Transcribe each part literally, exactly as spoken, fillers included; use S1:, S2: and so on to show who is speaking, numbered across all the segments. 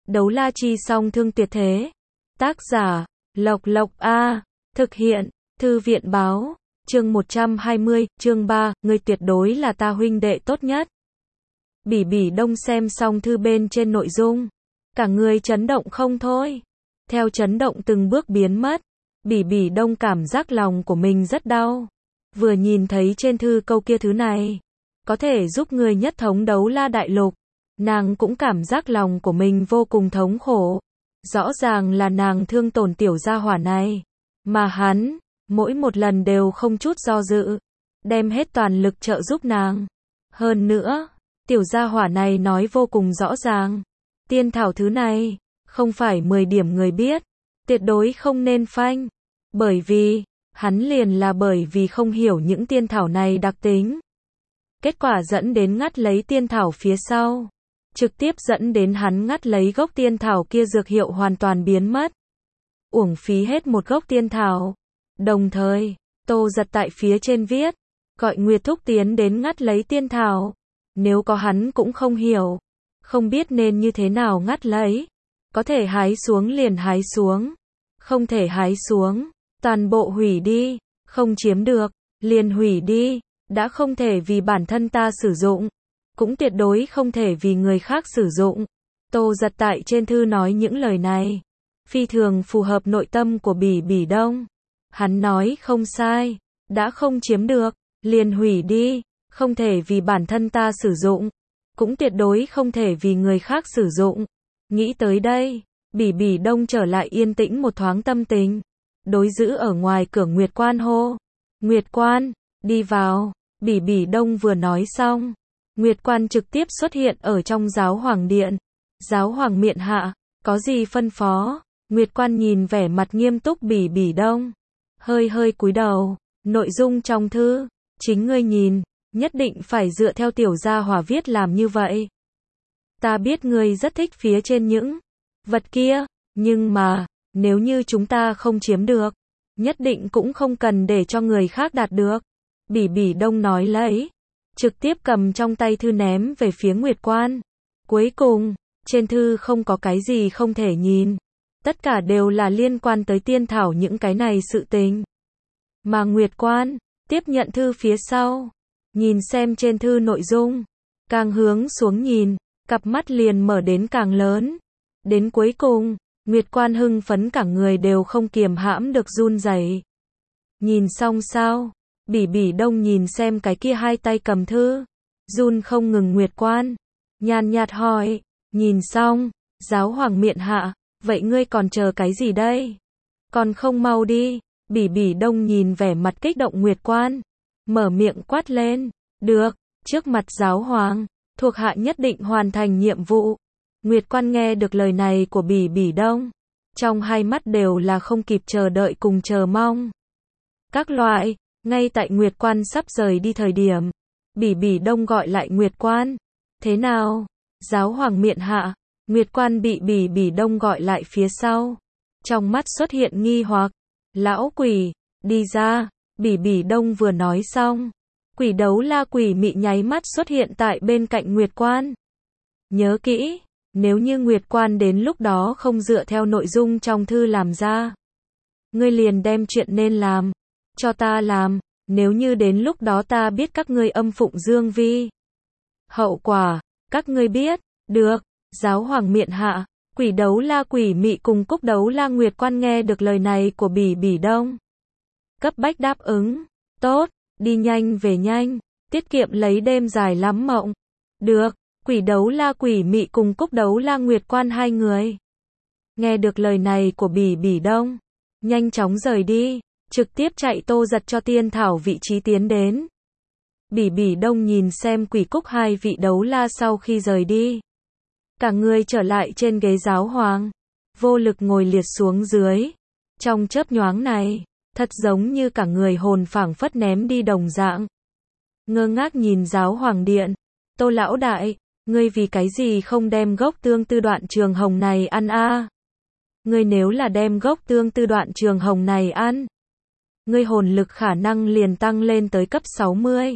S1: Đấu la chi song thương tuyệt thế. Tác giả, Lộc Lộc A. Thực hiện, Thư viện báo. Chương một trăm hai mươi, chương ba, ngươi tuyệt đối là ta huynh đệ tốt nhất. Bỉ Bỉ Đông xem xong thư bên trên nội dung. Cả người chấn động không thôi. Theo chấn động từng bước biến mất. Bỉ Bỉ Đông cảm giác lòng của mình rất đau. Vừa nhìn thấy trên thư câu kia thứ này. Có thể giúp người nhất thống đấu la đại lục. Nàng cũng cảm giác lòng của mình vô cùng thống khổ. Rõ ràng là nàng thương tổn tiểu gia hỏa này. Mà hắn, mỗi một lần đều không chút do dự. Đem hết toàn lực trợ giúp nàng. Hơn nữa, tiểu gia hỏa này nói vô cùng rõ ràng. Tiên thảo thứ này, không phải mười điểm người biết. Tuyệt đối không nên phanh. Bởi vì, hắn liền là bởi vì không hiểu những tiên thảo này đặc tính. Kết quả dẫn đến ngắt lấy tiên thảo phía sau. Trực tiếp dẫn đến hắn ngắt lấy gốc tiên thảo kia dược hiệu hoàn toàn biến mất. Uổng phí hết một gốc tiên thảo. Đồng thời, Tô Giật tại phía trên viết, gọi Nguyệt Thúc tiến đến ngắt lấy tiên thảo. Nếu có hắn cũng không hiểu, không biết nên như thế nào ngắt lấy. Có thể hái xuống liền hái xuống, không thể hái xuống, toàn bộ hủy đi, không chiếm được, liền hủy đi, đã không thể vì bản thân ta sử dụng, cũng tuyệt đối không thể vì người khác sử dụng. Tô Giật tại trên thư nói những lời này, phi thường phù hợp nội tâm của Bỉ Bỉ Đông. Hắn nói không sai, đã không chiếm được, liền hủy đi, không thể vì bản thân ta sử dụng, cũng tuyệt đối không thể vì người khác sử dụng. Nghĩ tới đây, Bỉ Bỉ Đông trở lại yên tĩnh một thoáng tâm tình. Đối giữ ở ngoài cửa Nguyệt Quan hô. Nguyệt Quan, đi vào. Bỉ Bỉ Đông vừa nói xong, Nguyệt Quan trực tiếp xuất hiện ở trong giáo hoàng điện. Giáo hoàng miện hạ, có gì phân phó? Nguyệt Quan nhìn vẻ mặt nghiêm túc Bỉ Bỉ Đông, hơi hơi cúi đầu. Nội dung trong thư, chính ngươi nhìn, nhất định phải dựa theo tiểu gia hỏa viết làm như vậy. Ta biết ngươi rất thích phía trên những vật kia, nhưng mà, nếu như chúng ta không chiếm được, nhất định cũng không cần để cho người khác đạt được. Bỉ Bỉ Đông nói lấy, trực tiếp cầm trong tay thư ném về phía Nguyệt Quan. Cuối cùng, trên thư không có cái gì không thể nhìn. Tất cả đều là liên quan tới tiên thảo những cái này sự tình. Mà Nguyệt Quan, tiếp nhận thư phía sau, nhìn xem trên thư nội dung, càng hướng xuống nhìn, cặp mắt liền mở đến càng lớn. Đến cuối cùng, Nguyệt Quan hưng phấn cả người đều không kiềm hãm được run rẩy. Nhìn xong sao? Bỉ Bỉ Đông nhìn xem cái kia hai tay cầm thư, run không ngừng Nguyệt Quan, nhàn nhạt hỏi, nhìn xong, giáo hoàng miện hạ, vậy ngươi còn chờ cái gì đây? Còn không mau đi. Bỉ Bỉ Đông nhìn vẻ mặt kích động Nguyệt Quan, mở miệng quát lên, được, trước mặt giáo hoàng, thuộc hạ nhất định hoàn thành nhiệm vụ. Nguyệt Quan nghe được lời này của Bỉ Bỉ Đông, trong hai mắt đều là không kịp chờ đợi cùng chờ mong. Các loại, ngay tại Nguyệt Quan sắp rời đi thời điểm, Bỉ Bỉ Đông gọi lại Nguyệt Quan. Thế nào? Giáo hoàng miện hạ. Nguyệt Quan bị Bỉ Bỉ Đông gọi lại phía sau, trong mắt xuất hiện nghi hoặc. Lão quỷ, đi ra. Bỉ Bỉ Đông vừa nói xong, quỷ đấu la quỷ mị nháy mắt xuất hiện tại bên cạnh Nguyệt Quan. Nhớ kỹ, nếu như Nguyệt Quan đến lúc đó không dựa theo nội dung trong thư làm ra, ngươi liền đem chuyện nên làm cho ta làm. Nếu như đến lúc đó ta biết các ngươi âm phụng dương vi, hậu quả các ngươi biết. Được. Giáo hoàng miện hạ. Quỷ đấu la quỷ mị cùng cúc đấu la Nguyệt Quan nghe được lời này của Bỉ Bỉ Đông, cấp bách đáp ứng. Tốt, đi nhanh về nhanh, tiết kiệm lấy đêm dài lắm mộng. Được. Quỷ đấu la quỷ mị cùng cúc đấu la Nguyệt Quan hai người nghe được lời này của Bỉ Bỉ Đông, nhanh chóng rời đi, trực tiếp chạy Tô Giật cho tiên thảo vị trí tiến đến. Bỉ Bỉ Đông nhìn xem quỷ cúc hai vị đấu la sau khi rời đi, cả người trở lại trên ghế giáo hoàng, vô lực ngồi liệt xuống dưới. Trong chớp nhoáng này, thật giống như cả người hồn phảng phất ném đi đồng dạng. Ngơ ngác nhìn giáo hoàng điện. Tô lão đại, ngươi vì cái gì không đem gốc tương tư đoạn trường hồng này ăn a? À? Ngươi nếu là đem gốc tương tư đoạn trường hồng này ăn, ngươi hồn lực khả năng liền tăng lên tới cấp sáu mươi.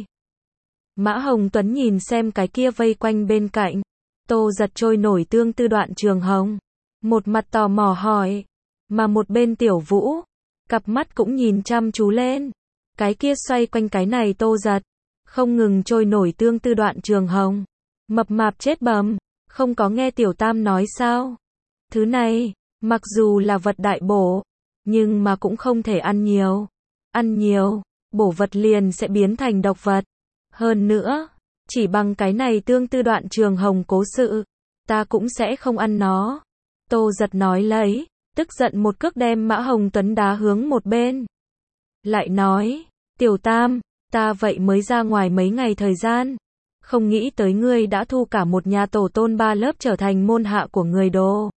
S1: Mã Hồng Tuấn nhìn xem cái kia vây quanh bên cạnh Tô Giật trôi nổi tương tư đoạn trường hồng, một mặt tò mò hỏi. Mà một bên Tiểu Vũ, cặp mắt cũng nhìn chăm chú lên. Cái kia xoay quanh cái này Tô Giật, không ngừng trôi nổi tương tư Đoạn Trường Hồng. Mập mạp chết bầm, không có nghe Tiểu Tam nói sao? Thứ này, mặc dù là vật đại bổ, nhưng mà cũng không thể ăn nhiều. Ăn nhiều, bổ vật liền sẽ biến thành độc vật. Hơn nữa, chỉ bằng cái này tương tư Đoạn Trường Hồng cố sự, ta cũng sẽ không ăn nó. Tô Giật nói lấy, tức giận một cước đem Mã Hồng Tuấn đá hướng một bên. Lại nói, Tiểu Tam, ta vậy mới ra ngoài mấy ngày thời gian, không nghĩ tới ngươi đã thu cả một nhà tổ tôn ba lớp trở thành môn hạ của người đồ.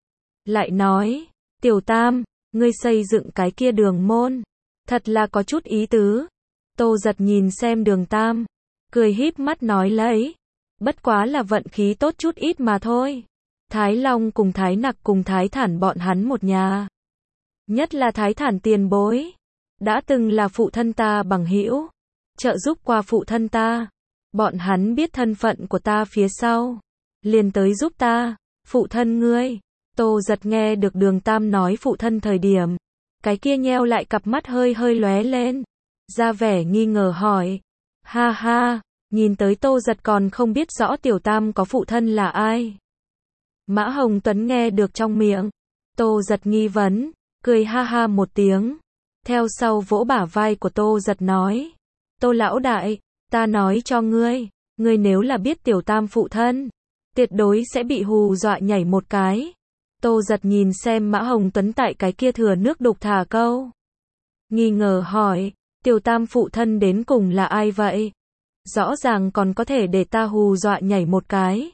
S1: Lại nói, Tiểu Tam, ngươi xây dựng cái kia Đường môn, thật là có chút ý tứ. Tô Giật nhìn xem Đường Tam, cười híp mắt nói lấy, bất quá là vận khí tốt chút ít mà thôi. Thái Long cùng Thái Nặc cùng Thái Thản bọn hắn một nhà. Nhất là Thái Thản tiền bối, đã từng là phụ thân ta bằng hữu, trợ giúp qua phụ thân ta. Bọn hắn biết thân phận của ta phía sau, liền tới giúp ta. Phụ thân ngươi. Tô Giật nghe được Đường Tam nói phụ thân thời điểm, cái kia nheo lại cặp mắt hơi hơi lóe lên, ra vẻ nghi ngờ hỏi. Ha ha, nhìn tới Tô Giật còn không biết rõ Tiểu Tam có phụ thân là ai. Mã Hồng Tuấn nghe được trong miệng Tô Giật nghi vấn, cười ha ha một tiếng, theo sau vỗ bả vai của Tô Giật nói. Tô lão đại, ta nói cho ngươi, ngươi nếu là biết Tiểu Tam phụ thân, tuyệt đối sẽ bị hù dọa nhảy một cái. Tô Giật nhìn xem Mã Hồng Tuấn tại cái kia thừa nước đục thả câu, nghi ngờ hỏi, Tiểu Tam phụ thân đến cùng là ai vậy? Rõ ràng còn có thể để ta hù dọa nhảy một cái.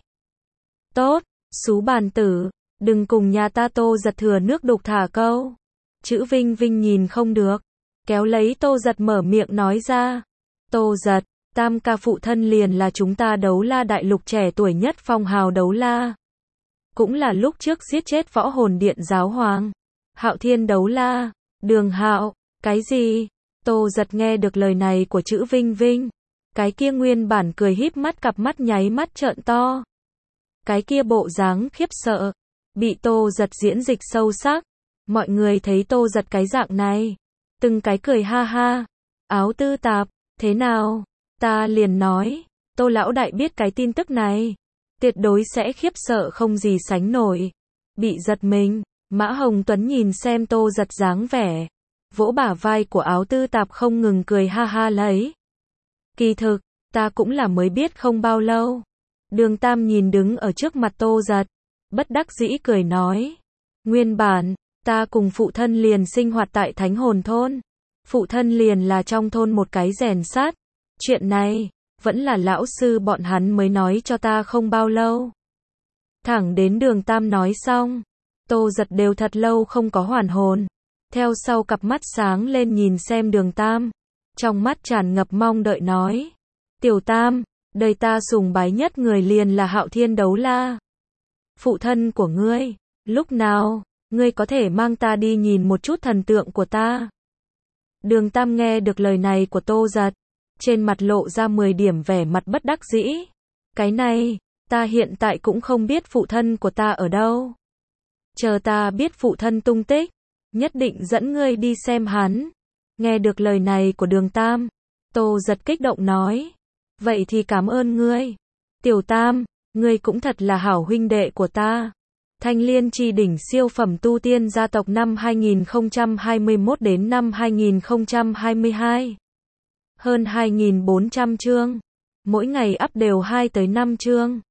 S1: Tốt, xú bàn tử, đừng cùng nhà ta Tô Giật thừa nước đục thả câu. Chữ Vinh Vinh nhìn không được, kéo lấy Tô Giật mở miệng nói ra. Tô Giật, Tam ca phụ thân liền là chúng ta Đấu La đại lục trẻ tuổi nhất phong hào Đấu La. Cũng là lúc trước giết chết Võ Hồn Điện giáo hoàng, Hạo Thiên Đấu La, Đường Hạo. Cái gì? Tô Giật nghe được lời này của chữ Vinh Vinh, cái kia nguyên bản cười híp mắt cặp mắt nháy mắt trợn to. Cái kia bộ dáng khiếp sợ, bị Tô Giật diễn dịch sâu sắc. Mọi người thấy Tô Giật cái dạng này, từng cái cười ha ha. Áo Tư Tạp, thế nào? Ta liền nói, Tô lão đại biết cái tin tức này, tuyệt đối sẽ khiếp sợ không gì sánh nổi. Bị giật mình, Mã Hồng Tuấn nhìn xem Tô Giật dáng vẻ, vỗ bả vai của Áo Tư Tạp không ngừng cười ha ha lấy. Kỳ thực, ta cũng là mới biết không bao lâu. Đường Tam nhìn đứng ở trước mặt Tô Giật, bất đắc dĩ cười nói. Nguyên bản, ta cùng phụ thân liền sinh hoạt tại Thánh Hồn Thôn. Phụ thân liền là trong thôn một cái rèn sắt. Chuyện này, vẫn là lão sư bọn hắn mới nói cho ta không bao lâu. Thẳng đến Đường Tam nói xong, Tô Giật đều thật lâu không có hoàn hồn. Theo sau cặp mắt sáng lên nhìn xem Đường Tam, trong mắt tràn ngập mong đợi nói. Tiểu Tam, đời ta sùng bái nhất người liền là Hạo Thiên Đấu La. Phụ thân của ngươi, lúc nào, ngươi có thể mang ta đi nhìn một chút thần tượng của ta. Đường Tam nghe được lời này của Tô Giật, trên mặt lộ ra mười điểm vẻ mặt bất đắc dĩ. Cái này, ta hiện tại cũng không biết phụ thân của ta ở đâu. Chờ ta biết phụ thân tung tích, nhất định dẫn ngươi đi xem hắn. Nghe được lời này của Đường Tam, Tô Giật kích động nói. Vậy thì cảm ơn ngươi. Tiểu Tam, ngươi cũng thật là hảo huynh đệ của ta. Thanh Liên Chi đỉnh siêu phẩm tu tiên gia tộc năm hai nghìn không trăm hai mươi mốt đến năm hai nghìn không trăm hai mươi hai. Hơn hai nghìn bốn trăm chương. Mỗi ngày up đều hai tới năm chương.